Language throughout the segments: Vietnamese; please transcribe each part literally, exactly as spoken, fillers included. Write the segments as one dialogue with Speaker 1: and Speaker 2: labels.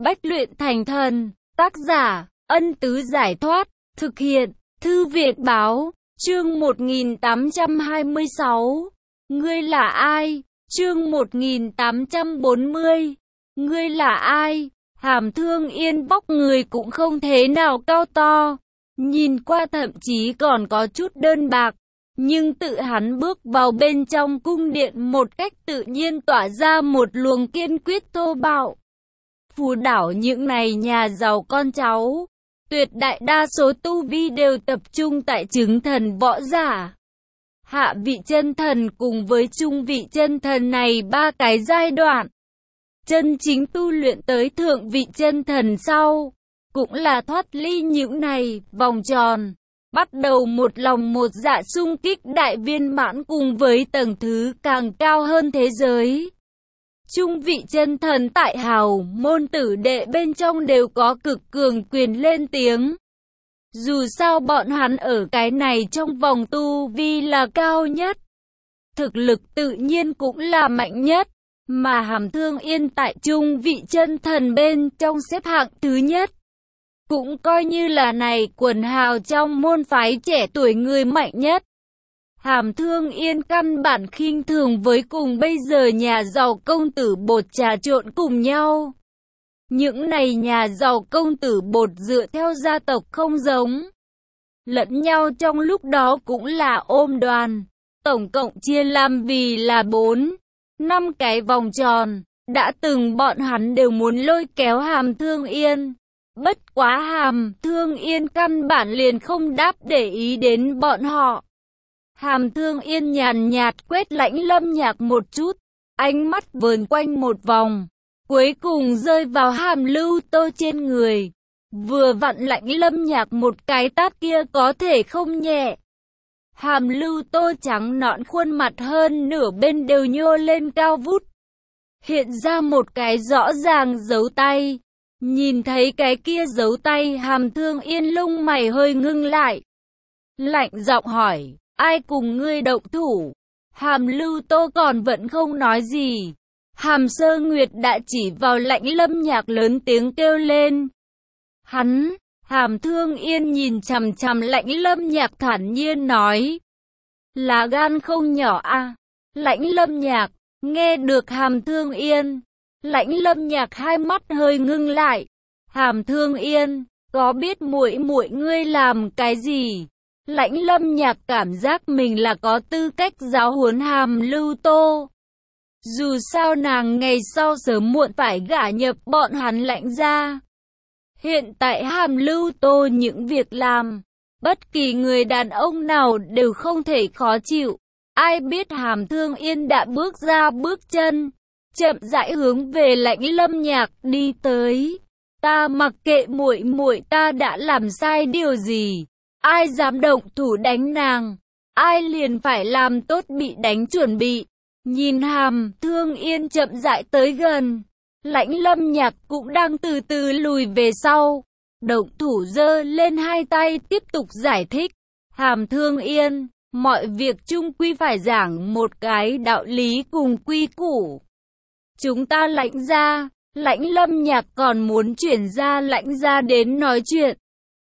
Speaker 1: Bách luyện thành thần. Tác giả, Ân Tứ Giải Thoát. Thực hiện, Thư Việt Báo. Chương một nghìn tám trăm hai mươi sáu. Ngươi là ai? Chương một nghìn tám trăm bốn mươi. Ngươi là ai? Hàm Thương Yên vóc người cũng không thế nào cao to, nhìn qua thậm chí còn có chút đơn bạc, nhưng tự hắn bước vào bên trong cung điện một cách tự nhiên tỏa ra một luồng kiên quyết thô bạo. Phù đảo những này nhà giàu con cháu, tuyệt đại đa số tu vi đều tập trung tại chứng thần võ giả. Hạ vị chân thần cùng với trung vị chân thần này ba cái giai đoạn. Chân chính tu luyện tới thượng vị chân thần sau, cũng là thoát ly những này vòng tròn, bắt đầu một lòng một dạ xung kích đại viên mãn cùng với tầng thứ càng cao hơn thế giới. Trung vị chân thần tại hào môn tử đệ bên trong đều có cực cường quyền lên tiếng. Dù sao bọn hắn ở cái này trong vòng tu vi là cao nhất, thực lực tự nhiên cũng là mạnh nhất, mà Hàm Thương Yên tại trung vị chân thần bên trong xếp hạng thứ nhất. Cũng coi như là này quần hào trong môn phái trẻ tuổi người mạnh nhất. Hàm Thương Yên căn bản khinh thường với cùng bây giờ nhà giàu công tử bột trà trộn cùng nhau. Những này nhà giàu công tử bột dựa theo gia tộc không giống lẫn nhau, trong lúc đó cũng là ôm đoàn, tổng cộng chia làm vì là bốn, năm cái vòng tròn. Đã từng bọn hắn đều muốn lôi kéo Hàm Thương Yên, bất quá Hàm Thương Yên căn bản liền không đáp để ý đến bọn họ. Hàm Thương Yên nhàn nhạt quét Lãnh Lâm Nhạc một chút, ánh mắt vờn quanh một vòng, cuối cùng rơi vào Hàm Lưu Tô trên người. Vừa vặn Lãnh Lâm Nhạc một cái tát kia có thể không nhẹ. Hàm Lưu Tô trắng nõn khuôn mặt hơn nửa bên đều nhô lên cao vút, hiện ra một cái rõ ràng dấu tay. Nhìn thấy cái kia dấu tay, Hàm Thương Yên lông mày hơi ngưng lại, lạnh giọng hỏi, ai cùng ngươi động thủ? Hàm Lưu Tô còn vẫn không nói gì. Hàm Sơ Nguyệt đã chỉ vào Lãnh Lâm Nhạc lớn tiếng kêu lên. Hắn, Hàm Thương Yên nhìn chằm chằm Lãnh Lâm Nhạc thản nhiên nói, là gan không nhỏ à? Lãnh Lâm Nhạc, nghe được Hàm Thương Yên, Lãnh Lâm Nhạc hai mắt hơi ngưng lại. Hàm Thương Yên, có biết muội muội ngươi làm cái gì? Lãnh Lâm Nhạc cảm giác mình là có tư cách giáo huấn Hàm Lưu Tô. Dù sao nàng ngày sau sớm muộn phải gả nhập bọn hắn Lãnh gia. Hiện tại Hàm Lưu Tô những việc làm, bất kỳ người đàn ông nào đều không thể khó chịu. Ai biết Hàm Thương Yên đã bước ra bước chân, chậm rãi hướng về Lãnh Lâm Nhạc đi tới. Ta mặc kệ muội muội ta đã làm sai điều gì, ai dám động thủ đánh nàng, ai liền phải làm tốt bị đánh chuẩn bị. Nhìn Hàm Thương Yên chậm rãi tới gần, Lãnh Lâm Nhạc cũng đang từ từ lùi về sau, động thủ giơ lên hai tay tiếp tục giải thích. Hàm Thương Yên, mọi việc chung quy phải giảng một cái đạo lý cùng quy củ. Chúng ta Lãnh gia, Lãnh Lâm Nhạc còn muốn chuyển ra Lãnh gia đến nói chuyện.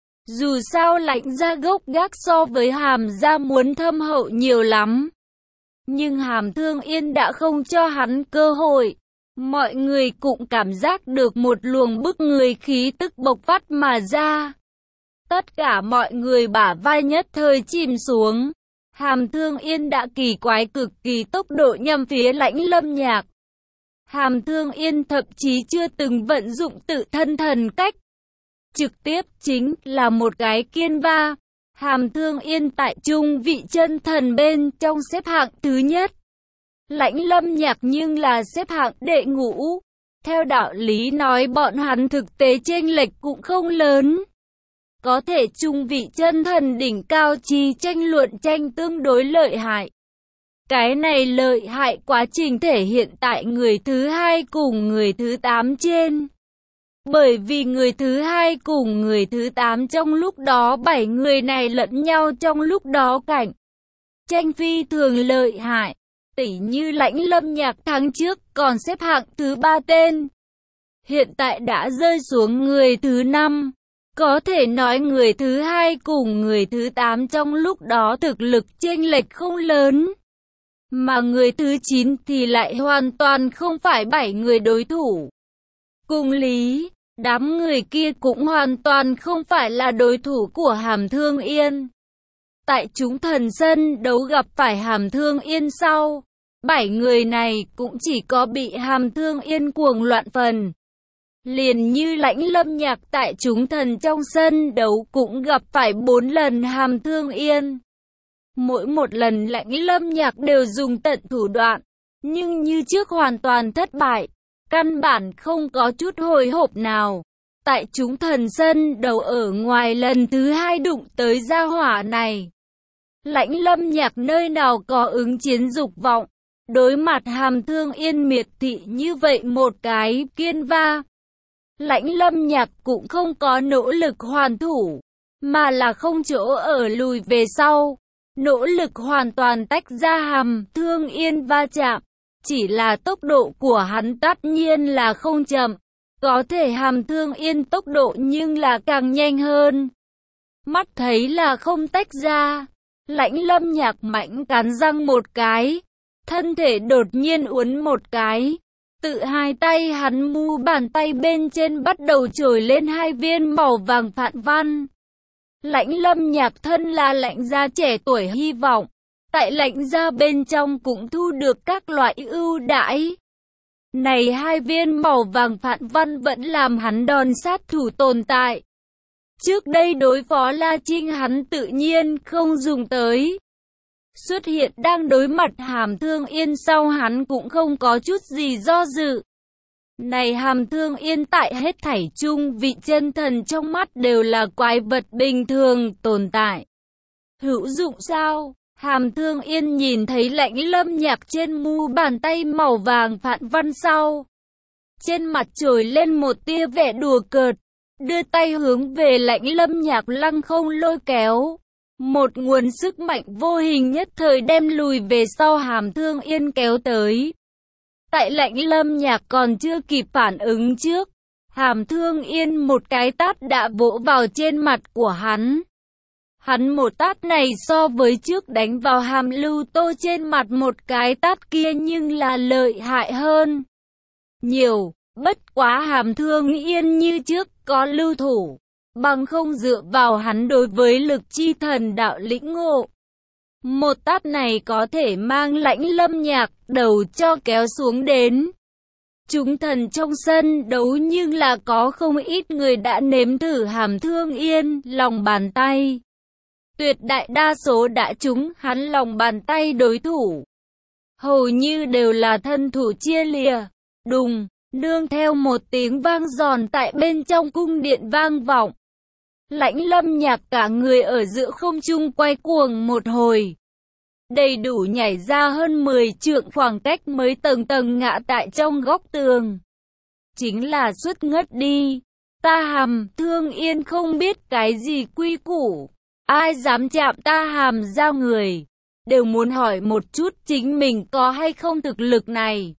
Speaker 1: Dù sao Lãnh gia gốc gác so với Hàm gia muốn thâm hậu nhiều lắm. Nhưng Hàm Thương Yên đã không cho hắn cơ hội. Mọi người cũng cảm giác được một luồng bức người khí tức bộc phát mà ra. Tất cả mọi người bả vai nhất thời chìm xuống. Hàm Thương Yên đã kỳ quái cực kỳ tốc độ nhằm phía Lãnh Lâm Nhạc. Hàm Thương Yên thậm chí chưa từng vận dụng tự thân thần cách. Trực tiếp chính là một cái kiên va. Hàm Thương Yên tại trung vị chân thần bên trong xếp hạng thứ nhất. Lãnh Lâm Nhạc nhưng là xếp hạng đệ ngũ. Theo đạo lý nói bọn hắn thực tế chênh lệch cũng không lớn. Có thể trung vị chân thần đỉnh cao chi tranh luận tranh tương đối lợi hại. Cái này lợi hại quá trình thể hiện tại người thứ hai cùng người thứ tám trên. Bởi vì người thứ hai cùng người thứ tám trong lúc đó bảy người này lẫn nhau trong lúc đó cạnh tranh phi thường lợi hại. Tỉ như Lãnh Lâm Nhạc tháng trước còn xếp hạng thứ ba tên. hiện tại đã rơi xuống người thứ năm. Có thể nói người thứ hai cùng người thứ tám trong lúc đó thực lực chênh lệch không lớn. Mà người thứ chín thì lại hoàn toàn không phải bảy người đối thủ. Cùng lý, đám người kia cũng hoàn toàn không phải là đối thủ của Hàm Thương Yên. Tại chúng thần sân đấu gặp phải Hàm Thương Yên sau, bảy người này cũng chỉ có bị Hàm Thương Yên cuồng loạn phần. Liền như Lãnh Lâm Nhạc tại chúng thần trong sân đấu cũng gặp phải bốn lần Hàm Thương Yên. Mỗi một lần Lãnh Lâm Nhạc đều dùng tận thủ đoạn, nhưng như trước hoàn toàn thất bại, căn bản không có chút hồi hộp nào. Tại chúng thần sân đấu ở ngoài lần thứ hai đụng tới gia hỏa này, Lãnh Lâm Nhạc nơi nào có ứng chiến dục vọng, đối mặt Hàm Thương Yên miệt thị như vậy một cái kiên va. Lãnh Lâm Nhạc cũng không có nỗ lực hoàn thủ, mà là không chỗ ở lùi về sau, nỗ lực hoàn toàn tách ra Hàm Thương Yên va chạm. Chỉ là tốc độ của hắn tất nhiên là không chậm, có thể Hàm Thương Yên tốc độ nhưng là càng nhanh hơn. Mắt thấy là không tách ra, Lãnh Lâm Nhạc mạnh cắn răng một cái, thân thể đột nhiên uốn một cái. Tự hai tay hắn mu bàn tay bên trên bắt đầu trồi lên hai viên màu vàng phạn văn. Lãnh Lâm Nhạc thân là lãnh gia trẻ tuổi hy vọng, tại lãnh gia bên trong cũng thu được các loại ưu đãi. Này hai viên màu vàng phạn văn vẫn làm hắn đòn sát thủ tồn tại. Trước đây đối phó La Trinh hắn tự nhiên không dùng tới. Xuất hiện đang đối mặt Hàm Thương Yên sau hắn cũng không có chút gì do dự. Này Hàm Thương Yên tại hết thảy chung vị chân thần trong mắt đều là quái vật bình thường tồn tại. Hữu dụng sao? Hàm Thương Yên nhìn thấy Lãnh Lâm Nhạc trên mu bàn tay màu vàng phạn văn sau. Trên mặt trồi lên một tia vẻ đùa cợt, đưa tay hướng về Lãnh Lâm Nhạc lăng không lôi kéo. Một nguồn sức mạnh vô hình nhất thời đem lùi về sau Hàm Thương Yên kéo tới. Tại Lãnh Lâm Nhạc còn chưa kịp phản ứng trước, Hàm Thương Yên một cái tát đã vỗ vào trên mặt của hắn. Hắn một tát này so với trước đánh vào Hàm Lưu Tô trên mặt một cái tát kia nhưng là lợi hại hơn nhiều. Bất quá Hàm Thương Yên như trước có lưu thủ, bằng không dựa vào hắn đối với lực chi thần đạo lĩnh ngộ. Một tát này có thể mang Lãnh Lâm Nhạc đầu cho kéo xuống đến. Chúng thần trong sân đấu nhưng là có không ít người đã nếm thử Hàm Thương Yên lòng bàn tay. Tuyệt đại đa số đã trúng hắn lòng bàn tay đối thủ. Hầu như đều là thân thủ chia lìa. Đùng, nương theo một tiếng vang giòn tại bên trong cung điện vang vọng. Lãnh Lâm Nhạc cả người ở giữa không trung quay cuồng một hồi. Đầy đủ nhảy ra hơn mười trượng khoảng cách mới tầng tầng ngã tại trong góc tường. Chính là suất ngất đi. Ta Hàm Thương Yên không biết cái gì quy củ. Ai dám chạm ta Hàm ra người, đều muốn hỏi một chút chính mình có hay không thực lực này.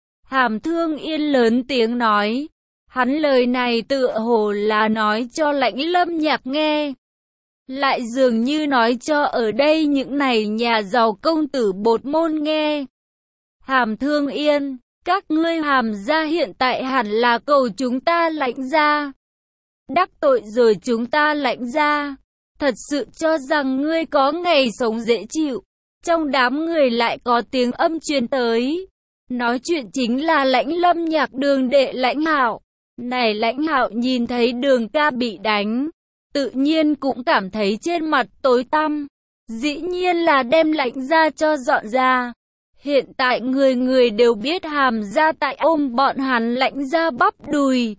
Speaker 1: Hàm Thương Yên lớn tiếng nói. Hắn lời này tựa hồ là nói cho Lãnh Lâm Nhạc nghe. Lại dường như nói cho ở đây những này nhà giàu công tử bột môn nghe. Hàm Thương Yên, các ngươi Hàm gia hiện tại hẳn là cầu chúng ta Lãnh gia. Đắc tội rồi chúng ta Lãnh gia. Thật sự cho rằng ngươi có ngày sống dễ chịu. Trong đám người lại có tiếng âm truyền tới. Nói chuyện chính là Lãnh Lâm Nhạc Đường đệ Lãnh Hạo. Này Lãnh Hạo nhìn thấy Đường ca bị đánh, tự nhiên cũng cảm thấy trên mặt tối tăm. Dĩ nhiên là đem Lãnh gia cho dọn ra. Hiện tại người người đều biết Hàm gia tại ôm bọn hắn Lãnh gia bắp đùi.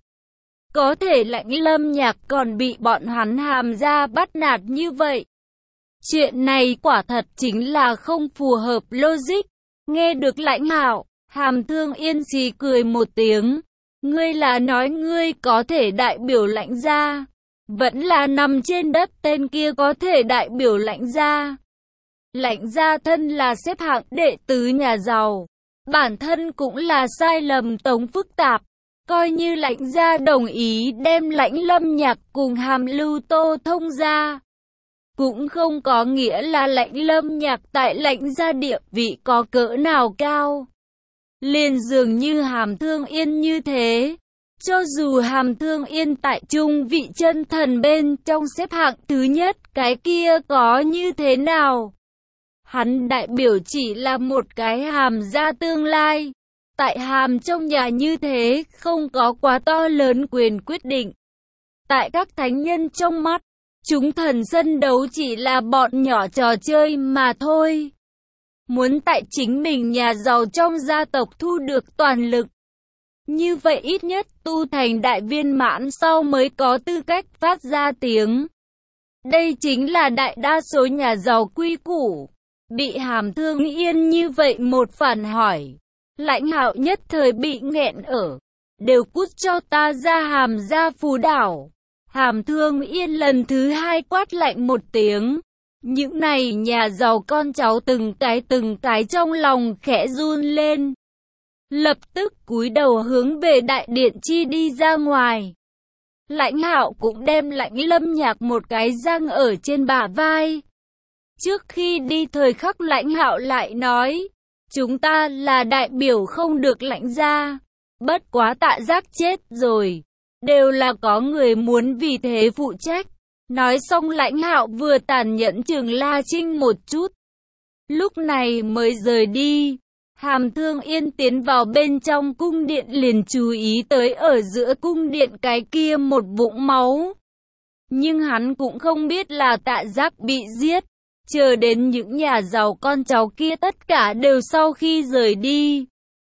Speaker 1: Có thể Lãnh Lâm Nhạc còn bị bọn hắn Hàm gia bắt nạt như vậy. Chuyện này quả thật chính là không phù hợp logic. Nghe được Lãnh Hạo, Hàm Thương Yên xì cười một tiếng. Ngươi là nói ngươi có thể đại biểu Lãnh gia, vẫn là nằm trên đất tên kia có thể đại biểu Lãnh gia. Lãnh gia thân là xếp hạng đệ tứ nhà giàu, bản thân cũng là sai lầm tống phức tạp. Coi như Lãnh gia đồng ý đem Lãnh Lâm Nhạc cùng Hàm Lưu Tô thông ra, cũng không có nghĩa là Lãnh Lâm Nhạc tại Lãnh gia địa vị có cỡ nào cao. Liền dường như Hàm Thương Yên như thế, cho dù Hàm Thương Yên tại trung vị chân thần bên trong xếp hạng thứ nhất, cái kia có như thế nào? Hắn đại biểu chỉ là một cái Hàm gia tương lai. Tại Hàm trong nhà như thế, không có quá to lớn quyền quyết định. Tại các thánh nhân trong mắt, chúng thần sân đấu chỉ là bọn nhỏ trò chơi mà thôi. Muốn tại chính mình nhà giàu trong gia tộc thu được toàn lực, như vậy ít nhất tu thành đại viên mãn sau mới có tư cách phát ra tiếng. Đây chính là đại đa số nhà giàu quy củ. Bị Hàm Thương Yên như vậy một phản hỏi, Lãnh Hạo nhất thời bị nghẹn ở. Đều cút cho ta ra Hàm gia Phú Đảo. Hàm Thương Yên lần thứ hai quát lạnh một tiếng. Những này nhà giàu con cháu từng cái từng cái trong lòng khẽ run lên. Lập tức cúi đầu hướng về đại điện chi đi ra ngoài. Lãnh Hạo cũng đem Lãnh Lâm Nhạc một cái giang ở trên bả vai. Trước khi đi thời khắc Lãnh Hạo lại nói, chúng ta là đại biểu không được Lãnh gia. Bất quá Tạ Giác chết rồi, đều là có người muốn vì thế phụ trách. Nói xong Lãnh Hạo vừa tàn nhẫn chừng La Trinh một chút, lúc này mới rời đi. Hàm Thương Yên tiến vào bên trong cung điện liền chú ý tới ở giữa cung điện cái kia một vũng máu. Nhưng hắn cũng không biết là Tạ Giác bị giết. Chờ đến những nhà giàu con cháu kia tất cả đều sau khi rời đi,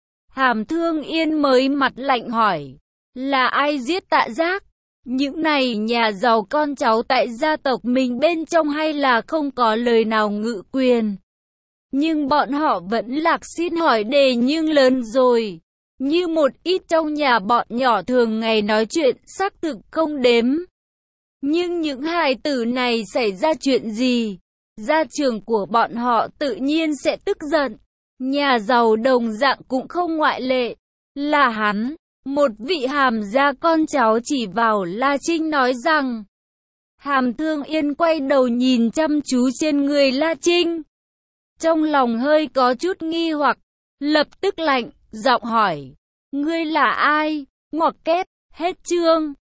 Speaker 1: Hàm Thương Yên mới mặt lạnh hỏi, là ai giết Tạ Giác? Những này nhà giàu con cháu tại gia tộc mình bên trong hay là không có lời nào ngự quyền? Nhưng bọn họ vẫn lạc xin hỏi đề nhưng lớn rồi. Như một ít trong nhà bọn nhỏ thường ngày nói chuyện xác thực không đếm. Nhưng những hài tử này xảy ra chuyện gì? Gia trưởng của bọn họ tự nhiên sẽ tức giận. Nhà giàu đồng dạng cũng không ngoại lệ. Là hắn, một vị Hàm gia con cháu chỉ vào La Trinh nói rằng. Hàm Thương Yên quay đầu nhìn chăm chú trên người La Trinh. Trong lòng hơi có chút nghi hoặc, lập tức lạnh, giọng hỏi. Ngươi là ai? Ngoặc kép, hết chương.